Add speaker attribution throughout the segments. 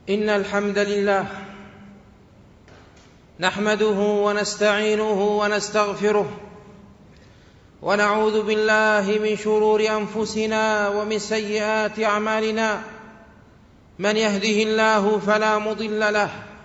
Speaker 1: إن الحمد لله نحمده ونستعينه ونستغفره ونعوذ بالله من شرور أنفسنا ومن سيئات أعمالنا. من يهده الله فلا مضل له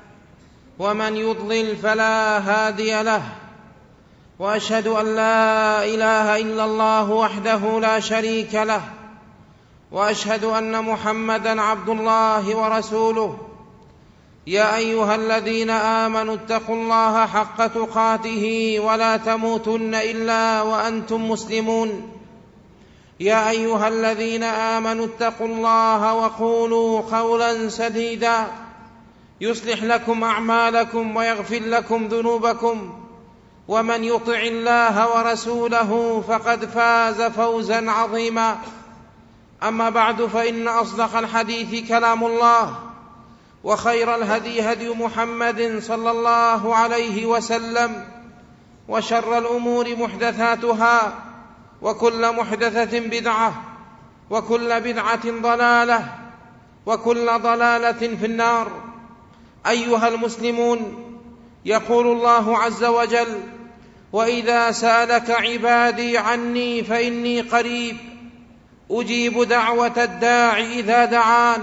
Speaker 1: ومن يضلل فلا هادي له، وأشهد أن لا إله إلا الله وحده لا شريك له، وأشهد أن محمدًا عبد الله ورسوله. يا أيها الذين آمنوا اتقوا الله حق تقاته ولا تموتن إلا وأنتم مسلمون. يا أيها الذين آمنوا اتقوا الله وقولوا قولا سديدا يصلح لكم أعمالكم ويغفر لكم ذنوبكم، ومن يطع الله ورسوله فقد فاز فوزا عظيما. أما بعد، فإن أصدق الحديث كلام الله، وخير الهدي هدي محمد صلى الله عليه وسلم، وشر الأمور محدثاتها، وكل محدثة بدعة، وكل بدعة ضلالة، وكل ضلالة في النار. أيها المسلمون، يقول الله عز وجل: وإذا سألك عبادي عني فإني قريب أجيب دعوة الداع إذا دعان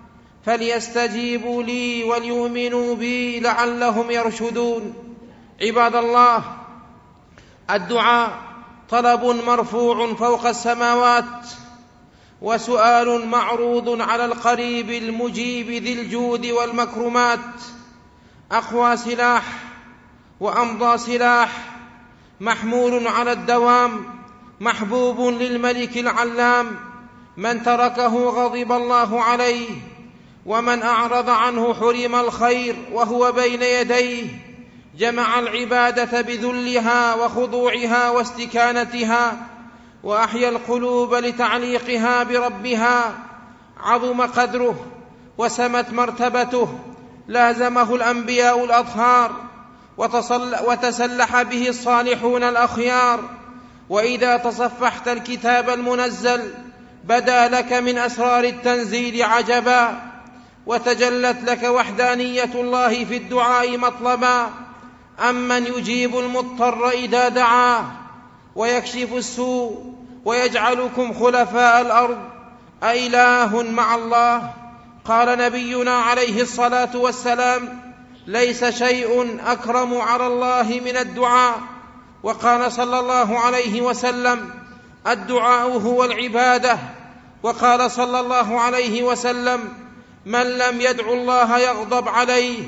Speaker 1: فليستجيبوا لي وليؤمنوا بي لعلهم يرشدون. عباد الله، الدعاء طلب مرفوع فوق السماوات، وسؤال معروض على القريب المجيب ذي الجود والمكرمات. أقوى سلاح وأمضى سلاح، محمول على الدوام، محبوب للملك العلام. من تركه غضب الله عليه، ومن أعرض عنه حرم الخير وهو بين يديه. جمع العبادة بذلها وخضوعها واستكانتها، وأحيا القلوب لتعليقها بربها. عظم قدره وسمت مرتبته، لازمه الأنبياء الأطهار، وتسلح به الصالحون الأخيار. وإذا تصفحت الكتاب المنزل بدا لك من أسرار التنزيل عجبا، وتجلت لك وحدانية الله في الدعاء مطلبا. أمن يجيب المضطر إذا دعاه ويكشف السوء ويجعلكم خلفاء الأرض أإله مع الله؟ قال نبينا عليه الصلاة والسلام: ليس شيء أكرم على الله من الدعاء. وقال صلى الله عليه وسلم: الدعاء هو العبادة. وقال صلى الله عليه وسلم: من لم يدع الله يغضب عليه.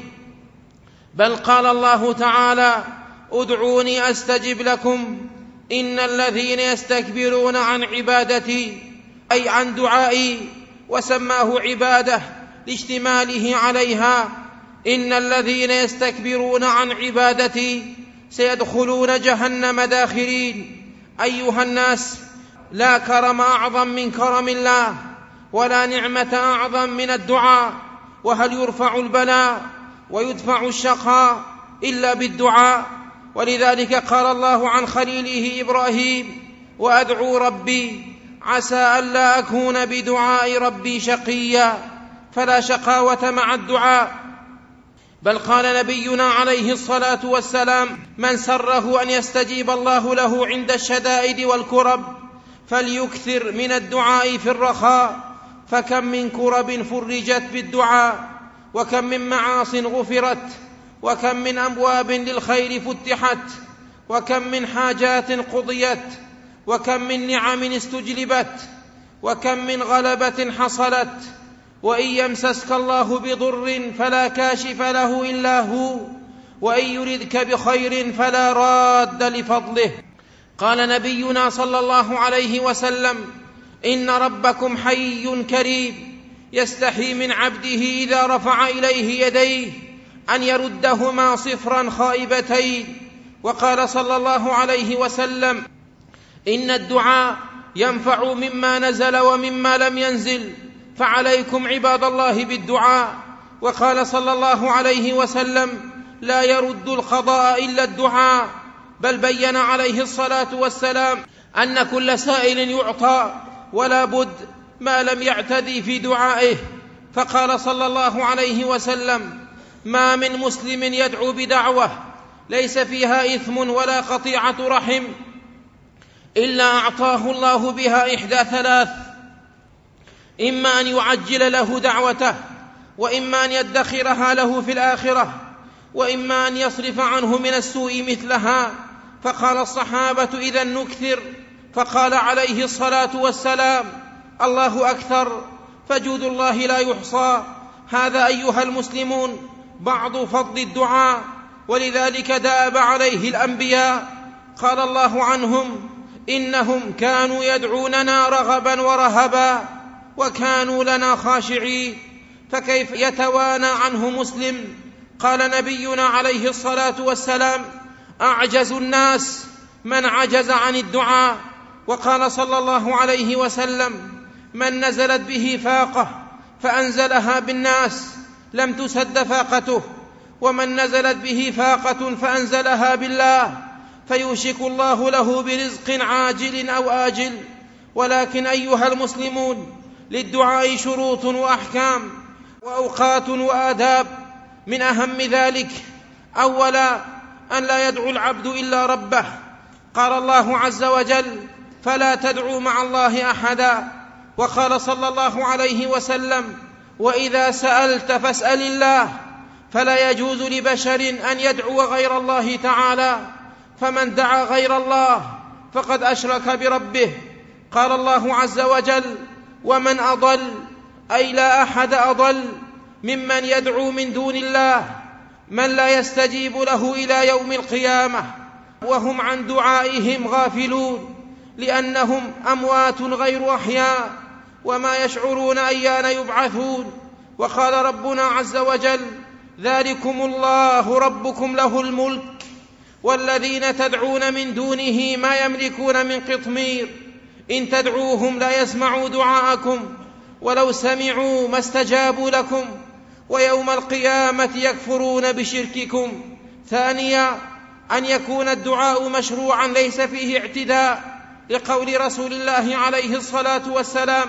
Speaker 1: بل قال الله تعالى: ادعوني أستجب لكم إن الذين يستكبرون عن عبادتي، أي عن دعائي، وسماه عبادة لاشتماله عليها. إن الذين يستكبرون عن عبادتي سيدخلون جهنم داخرين. أيها الناس، لا كرم أعظم من كرم الله، ولا نعمة أعظم من الدعاء. وهل يرفع البلاء ويدفع الشقاء إلا بالدعاء؟ ولذلك قال الله عن خليله إبراهيم: وأدعو ربي عسى ألا أكون بدعاء ربي شقيا. فلا شقاوة مع الدعاء. بل قال نبينا عليه الصلاة والسلام: من سره أن يستجيب الله له عند الشدائد والكرب فليكثر من الدعاء في الرخاء. فكم من كرب فرجت بالدعاء، وكم من معاص غفرت، وكم من أبواب للخير فتحت، وكم من حاجات قضيت، وكم من نعم استجلبت، وكم من غلبة حصلت. وإن يمسسك الله بضر فلا كاشف له إلا هو، وإن يردك بخير فلا راد لفضله. قال نبينا صلى الله عليه وسلم: إن ربكم حي كريم يستحي من عبده إذا رفع إليه يديه أن يردهما صفرا خائبتين. وقال صلى الله عليه وسلم: إن الدعاء ينفع مما نزل ومما لم ينزل، فعليكم عباد الله بالدعاء. وقال صلى الله عليه وسلم: لا يرد القضاء إلا الدعاء. بل بين عليه الصلاة والسلام أن كل سائل يعطى، ولا بد ما لم يعتدي في دعائه. فقال صلى الله عليه وسلم: ما من مسلم يدعو بدعوة ليس فيها إثم ولا قطيعة رحم إلا أعطاه الله بها إحدى ثلاث: إما أن يعجل له دعوته، وإما أن يدخرها له في الآخرة، وإما أن يصرف عنه من السوء مثلها. فقال الصحابة: إذن نكثر. فقال عليه الصلاة والسلام: الله أكثر، فجود الله لا يحصى. هذا أيها المسلمون بعض فضل الدعاء، ولذلك داب عليه الأنبياء. قال الله عنهم: إنهم كانوا يدعوننا رغبا ورهبا وكانوا لنا خاشعين. فكيف يتوانى عنه مسلم؟ قال نبينا عليه الصلاة والسلام: أعجز الناس من عجز عن الدعاء. وقال صلى الله عليه وسلم: من نزلت به فاقة فأنزلها بالناس لم تسد فاقته، ومن نزلت به فاقة فأنزلها بالله فيوشك الله له برزق عاجل أو آجل. ولكن أيها المسلمون، للدعاء شروط وأحكام وأوقات وآداب. من أهم ذلك: أولا، أن لا يدعو العبد إلا ربه. قال الله عز وجل: فلا تدعوا مع الله أحدا. وقال صلى الله عليه وسلم: وإذا سألت فاسأل الله. فلا يجوز لبشر أن يدعو غير الله تعالى، فمن دعا غير الله فقد أشرك بربه. قال الله عز وجل: ومن أضل، أي لا أحد أضل ممن يدعو من دون الله من لا يستجيب له إلى يوم القيامة وهم عن دعائهم غافلون، لأنهم أموات غير أحياء وما يشعرون أيان يبعثون. وقال ربنا عز وجل: ذلكم الله ربكم له الملك والذين تدعون من دونه ما يملكون من قطمير إن تدعوهم لا يسمعوا دعاءكم ولو سمعوا ما استجابوا لكم ويوم القيامة يكفرون بشرككم. ثانيا، أن يكون الدعاء مشروعا ليس فيه اعتداء، لقول رسول الله عليه الصلاة والسلام: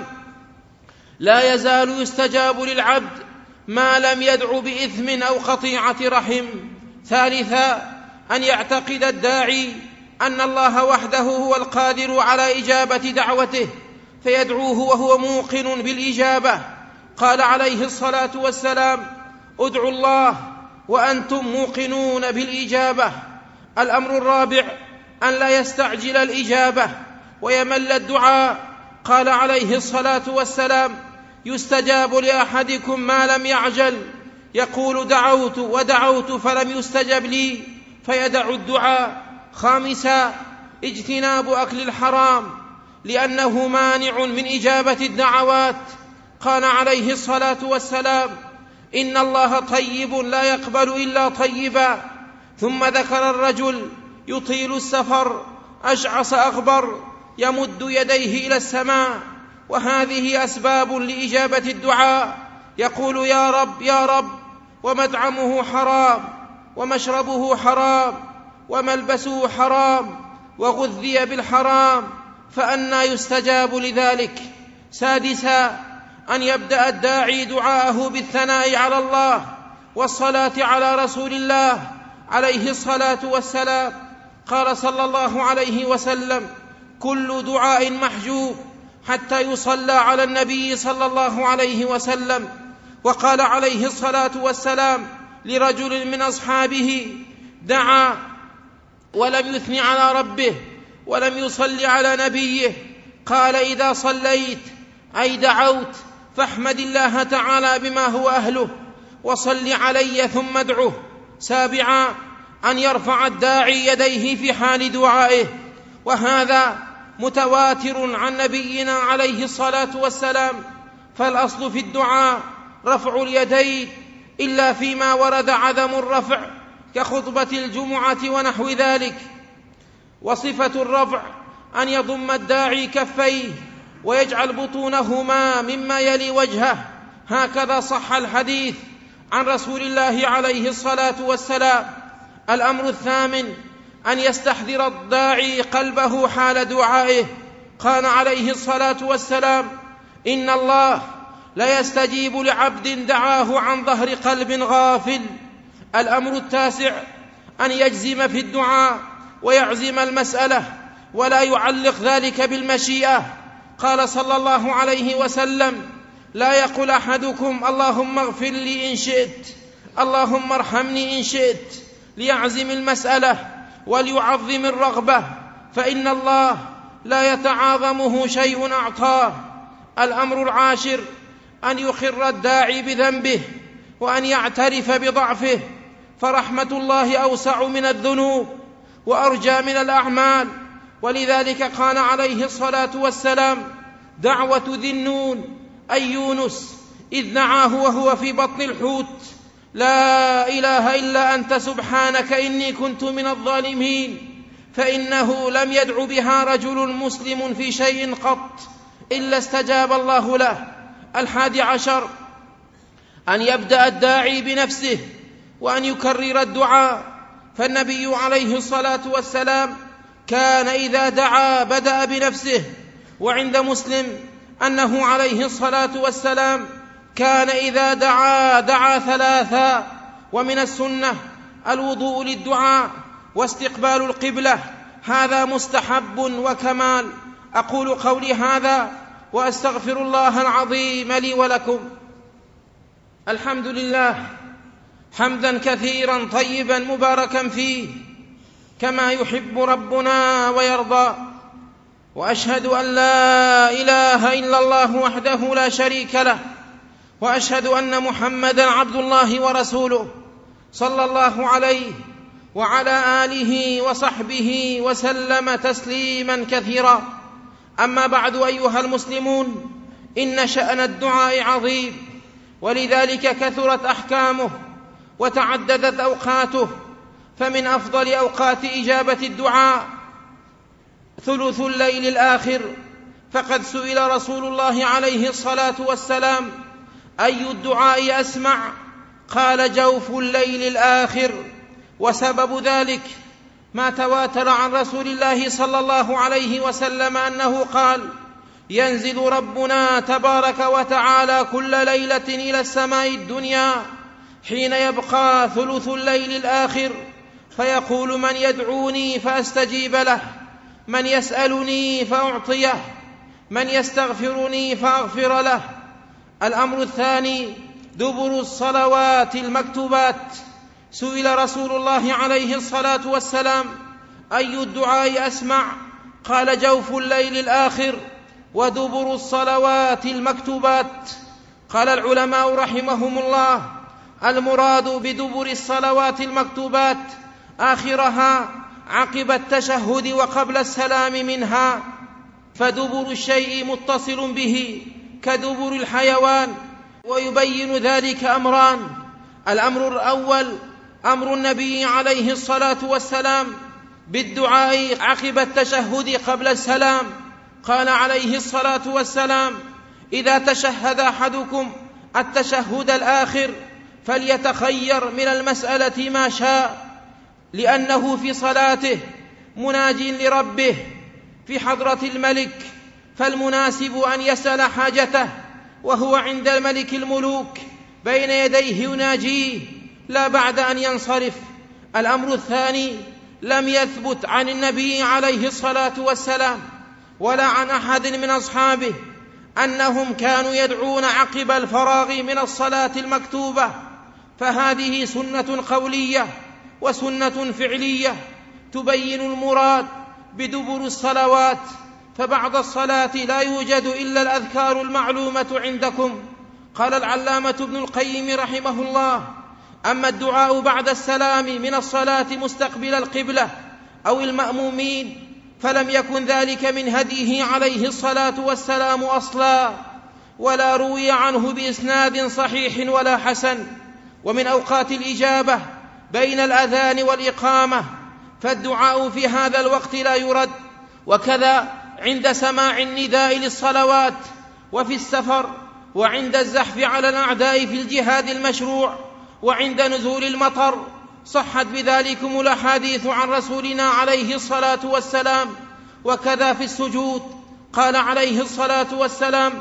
Speaker 1: لا يزال يستجاب للعبد ما لم يدع بإثم أو قطيعة رحم. ثالثا، أن يعتقد الداعي أن الله وحده هو القادر على إجابة دعوته فيدعوه وهو موقن بالإجابة. قال عليه الصلاة والسلام: ادعوا الله وأنتم موقنون بالإجابة. الأمر الرابع: أن لا يستعجل الإجابة ويمل الدعاء. قال عليه الصلاة والسلام: يستجاب لأحدكم ما لم يعجل، يقول دعوت ودعوت فلم يستجب لي فيدع الدعاء. خامسا: اجتناب أكل الحرام لأنه مانع من إجابة الدعوات. قال عليه الصلاة والسلام: إن الله طيب لا يقبل إلا طيبا. ثم ذكر الرجل يطيل السفر أشعث أغبر يمد يديه إلى السماء، وهذه أسباب لإجابة الدعاء، يقول: يا رب يا رب، ومطعمه حرام ومشربه حرام وملبسه حرام وغذي بالحرام، فأنى يستجاب لذلك؟ سادسا: أن يبدأ الداعي دعاءه بالثناء على الله والصلاة على رسول الله عليه الصلاة والسلام. قال صلى الله عليه وسلم: كل دعاء محجوب حتى يصلى على النبي صلى الله عليه وسلم. وقال عليه الصلاة والسلام لرجل من أصحابه: دعا ولم يثني على ربه ولم يصلي على نبيه، قال: إذا صليت أي دعوت فاحمد الله تعالى بما هو أهله وصل علي ثم ادعه. سابعا: أن يرفع الداعي يديه في حال دعائه، وهذا متواتر عن نبينا عليه الصلاة والسلام. فالأصل في الدعاء رفع اليدين، إلا فيما ورد عدم الرفع كخطبة الجمعة ونحو ذلك. وصفة الرفع أن يضم الداعي كفيه ويجعل بطونهما مما يلي وجهه، هكذا صح الحديث عن رسول الله عليه الصلاة والسلام. الأمر الثامن: أن يستحضر الداعي قلبه حال دعائه. قال عليه الصلاة والسلام: إن الله لا يستجيب لعبد دعاه عن ظهر قلب غافل. الأمر التاسع أن يجزم في الدعاء ويعزم المسألة ولا يعلق ذلك بالمشيئة. قال صلى الله عليه وسلم: لا يقل أحدكم اللهم اغفر لي إن شئت، اللهم ارحمني إن شئت، ليعزم المسألة وليعظم الرغبة، فإن الله لا يتعاظمه شيء أعطاه. الأمر العاشر أن يقر الداعي بذنبه وأن يعترف بضعفه، فرحمة الله أوسع من الذنوب وأرجى من الأعمال. ولذلك قال عليه الصلاة والسلام: دعوة ذي النون أي يونس إذ دعاه وهو في بطن الحوت: لا إله إلا أنت سبحانك إني كنت من الظالمين. فإنه لم يدع بها رجل مسلم في شيء قط إلا استجاب الله له. 11 أن يبدأ الداعي بنفسه وأن يكرر الدعاء، فالنبي عليه الصلاة والسلام كان إذا دعا بدأ بنفسه. وعند مسلم أنه عليه الصلاة والسلام كان إذا دعا 3. ومن السنة الوضوء للدعاء واستقبال القبلة، هذا مستحب وكمال. أقول قولي هذا وأستغفر الله العظيم لي ولكم. الحمد لله حمدا كثيرا طيبا مباركا فيه كما يحب ربنا ويرضى، وأشهد أن لا إله إلا الله وحده لا شريك له، وأشهد أن محمدا عبد الله ورسوله صلى الله عليه وعلى آله وصحبه وسلم تسليما كثيرا. أما بعد، أيها المسلمون، إن شأن الدعاء عظيم، ولذلك كثرت أحكامه وتعددت أوقاته. فمن أفضل أوقات إجابة الدعاء ثلث الليل الآخر، فقد سئل رسول الله عليه الصلاة والسلام: أي الدعاء أسمع؟ قال: جوف الليل الآخر. وسبب ذلك ما تواتر عن رسول الله صلى الله عليه وسلم أنه قال: ينزل ربنا تبارك وتعالى كل ليلة إلى السماء الدنيا حين يبقى ثلث الليل الآخر، فيقول: من يدعوني فأستجيب له، من يسألني فأعطيه، من يستغفرني فأغفر له. الأمر الثاني دبر الصلوات المكتوبات. سئل رسول الله عليه الصلاة والسلام: أي الدعاء أسمع؟ قال: جوف الليل الآخر ودبر الصلوات المكتوبات. قال العلماء رحمهم الله: المراد بدبر الصلوات المكتوبات آخرها عقب التشهد وقبل السلام منها، فدبر الشيء متصل به كدبر الحيوان. ويبين ذلك أمران: الأمر الأول أمر النبي عليه الصلاة والسلام بالدعاء عقب التشهد قبل السلام. قال عليه الصلاة والسلام: إذا تشهد أحدكم التشهد الآخر فليتخير من المسألة ما شاء، لأنه في صلاته مناج لربه في حضرة الملك، فالمناسب أن يسأل حاجته وهو عند الملك الملوك بين يديه يناجيه، لا بعد أن ينصرف. الأمر الثاني لم يثبت عن النبي عليه الصلاة والسلام ولا عن أحد من أصحابه أنهم كانوا يدعون عقب الفراغ من الصلاة المكتوبة، فهذه سنة قولية وسنة فعلية تبين المراد بدبر الصلوات. فبعد الصلاة لا يوجد إلا الأذكار المعلومة عندكم. قال العلامة ابن القيم رحمه الله: أما الدعاء بعد السلام من الصلاة مستقبل القبلة أو المأمومين فلم يكن ذلك من هديه عليه الصلاة والسلام أصلا، ولا روي عنه بإسناد صحيح ولا حسن. ومن أوقات الإجابة بين الأذان والإقامة، فالدعاء في هذا الوقت لا يرد، وكذا عند سماع النداء للصلوات، وفي السفر، وعند الزحف على الأعداء في الجهاد المشروع، وعند نزول المطر. صحت بذلكم الأحاديث عن رسولنا عليه الصلاة والسلام. وكذا في السجود، قال عليه الصلاة والسلام: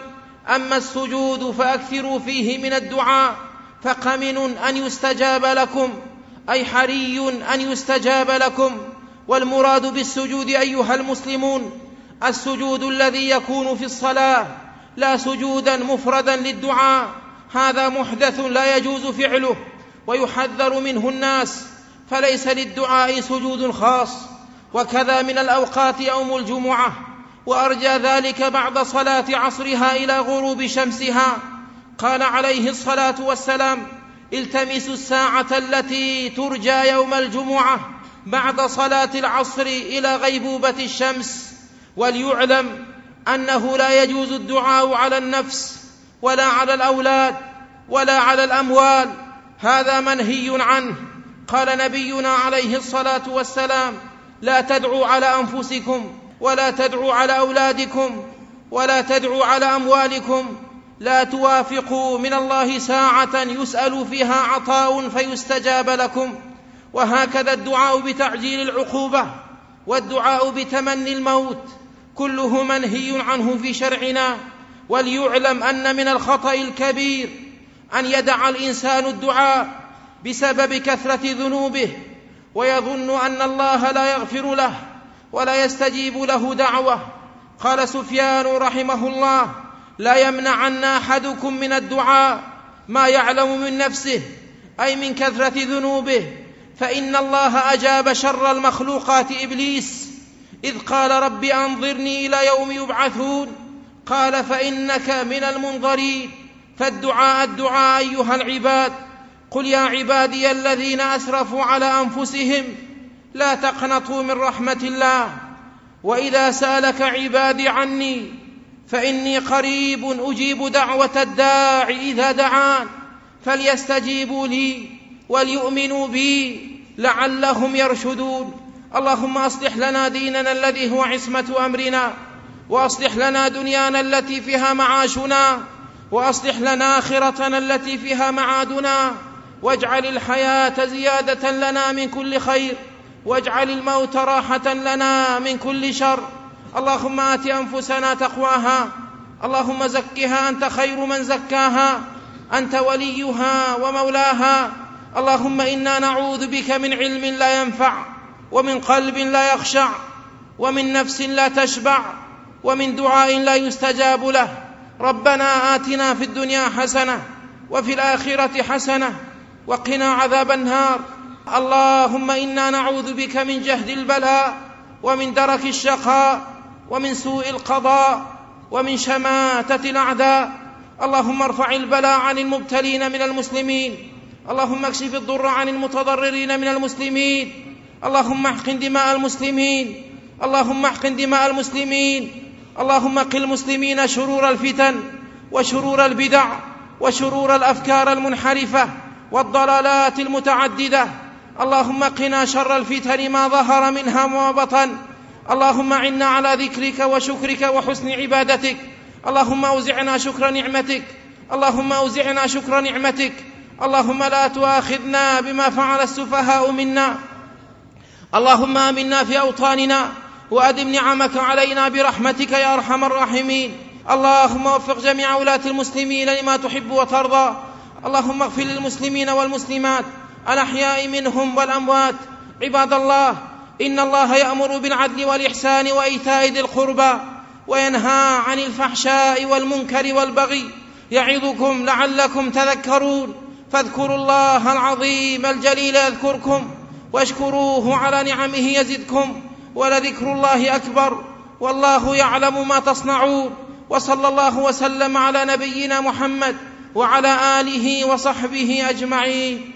Speaker 1: أما السجود فأكثروا فيه من الدعاء، فقمن أن يستجاب لكم، أي حري أن يستجاب لكم. والمراد بالسجود أيها المسلمون السجود الذي يكون في الصلاة، لا سجودا مفردا للدعاء، هذا محدث لا يجوز فعله ويحذر منه الناس، فليس للدعاء سجود خاص. وكذا من الأوقات يوم الجمعة، وأرجى ذلك بعد صلاة عصرها إلى غروب شمسها. قال عليه الصلاة والسلام: التمسوا الساعة التي ترجى يوم الجمعة بعد صلاة العصر إلى غيبوبة الشمس. وليعلم أنه لا يجوز الدعاء على النفس ولا على الأولاد ولا على الأموال، هذا منهي عنه. قال نبينا عليه الصلاة والسلام: لا تدعوا على أنفسكم ولا تدعوا على أولادكم ولا تدعوا على أموالكم، لا توافقوا من الله ساعة يسأل فيها عطاء فيستجاب لكم. وهكذا الدعاء بتعجيل العقوبة والدعاء بتمني الموت كله منهي عنه في شرعنا. وليعلم أن من الخطأ الكبير أن يدع الإنسان الدعاء بسبب كثرة ذنوبه ويظن أن الله لا يغفر له ولا يستجيب له دعوة. قال سفيان رحمه الله: لا يمنعن أحدكم من الدعاء ما يعلم من نفسه، أي من كثرة ذنوبه، فإن الله أجاب شر المخلوقات إبليس إذ قال: رب أنظرني إلى يوم يبعثون، قال: فإنك من المنظرين. فالدعاء أيها العباد. قل يا عبادي الذين أسرفوا على أنفسهم لا تقنطوا من رحمة الله، وإذا سألك عبادي عني فإني قريب أجيب دعوة الداع إذا دعان، فليستجيبوا لي وليؤمنوا بي لعلهم يرشدون. اللهم أصلح لنا ديننا الذي هو عصمة أمرنا، وأصلح لنا دنيانا التي فيها معاشنا، وأصلح لنا آخرتنا التي فيها معادنا، واجعل الحياة زيادة لنا من كل خير، واجعل الموت راحة لنا من كل شر. اللهم آت أنفسنا تقواها، اللهم زكها أنت خير من زكاها، أنت وليها ومولاها. اللهم إنا نعوذ بك من علم لا ينفع، ومن قلب لا يخشع، ومن نفس لا تشبع، ومن دعاء لا يستجاب له. ربنا آتنا في الدنيا حسنة وفي الآخرة حسنة وقنا عذاب النار. اللهم إنا نعوذ بك من جهد البلاء ومن درك الشقاء ومن سوء القضاء ومن شماتة الأعداء. اللهم ارفع البلاء عن المبتلين من المسلمين، اللهم اكشف الضر عن المتضررين من المسلمين، اللهم احقن دماء المسلمين، اللهم احقن دماء المسلمين. اللهم قل المسلمين شرور الفتن وشرور البدع وشرور الأفكار المنحرفة والضلالات المتعددة. اللهم قنا شر الفتن ما ظهر منها وما بطن. اللهم عنا على ذكرك وشكرك وحسن عبادتك. اللهم أوزعنا شكر نعمتك، اللهم أوزعنا شكر نعمتك. اللهم لا تؤاخذنا بما فعل السفهاء منا. اللهم آمنا في أوطاننا وأدم نعمك علينا برحمتك يا أرحم الراحمين. اللهم وفق جميع ولاة المسلمين لما تحب وترضى. اللهم اغفر للمسلمين والمسلمات الأحياء منهم والأموات. عباد الله، إن الله يأمر بالعدل والإحسان وإيتاء ذي القربى وينهى عن الفحشاء والمنكر والبغي، يعظكم لعلكم تذكرون. فاذكروا الله العظيم الجليل يذكركم، واشكروه على نعمه يزدكم، ولذكر الله أكبر، والله يعلم ما تصنعون. وصلى الله وسلم على نبينا محمد وعلى آله وصحبه أجمعين.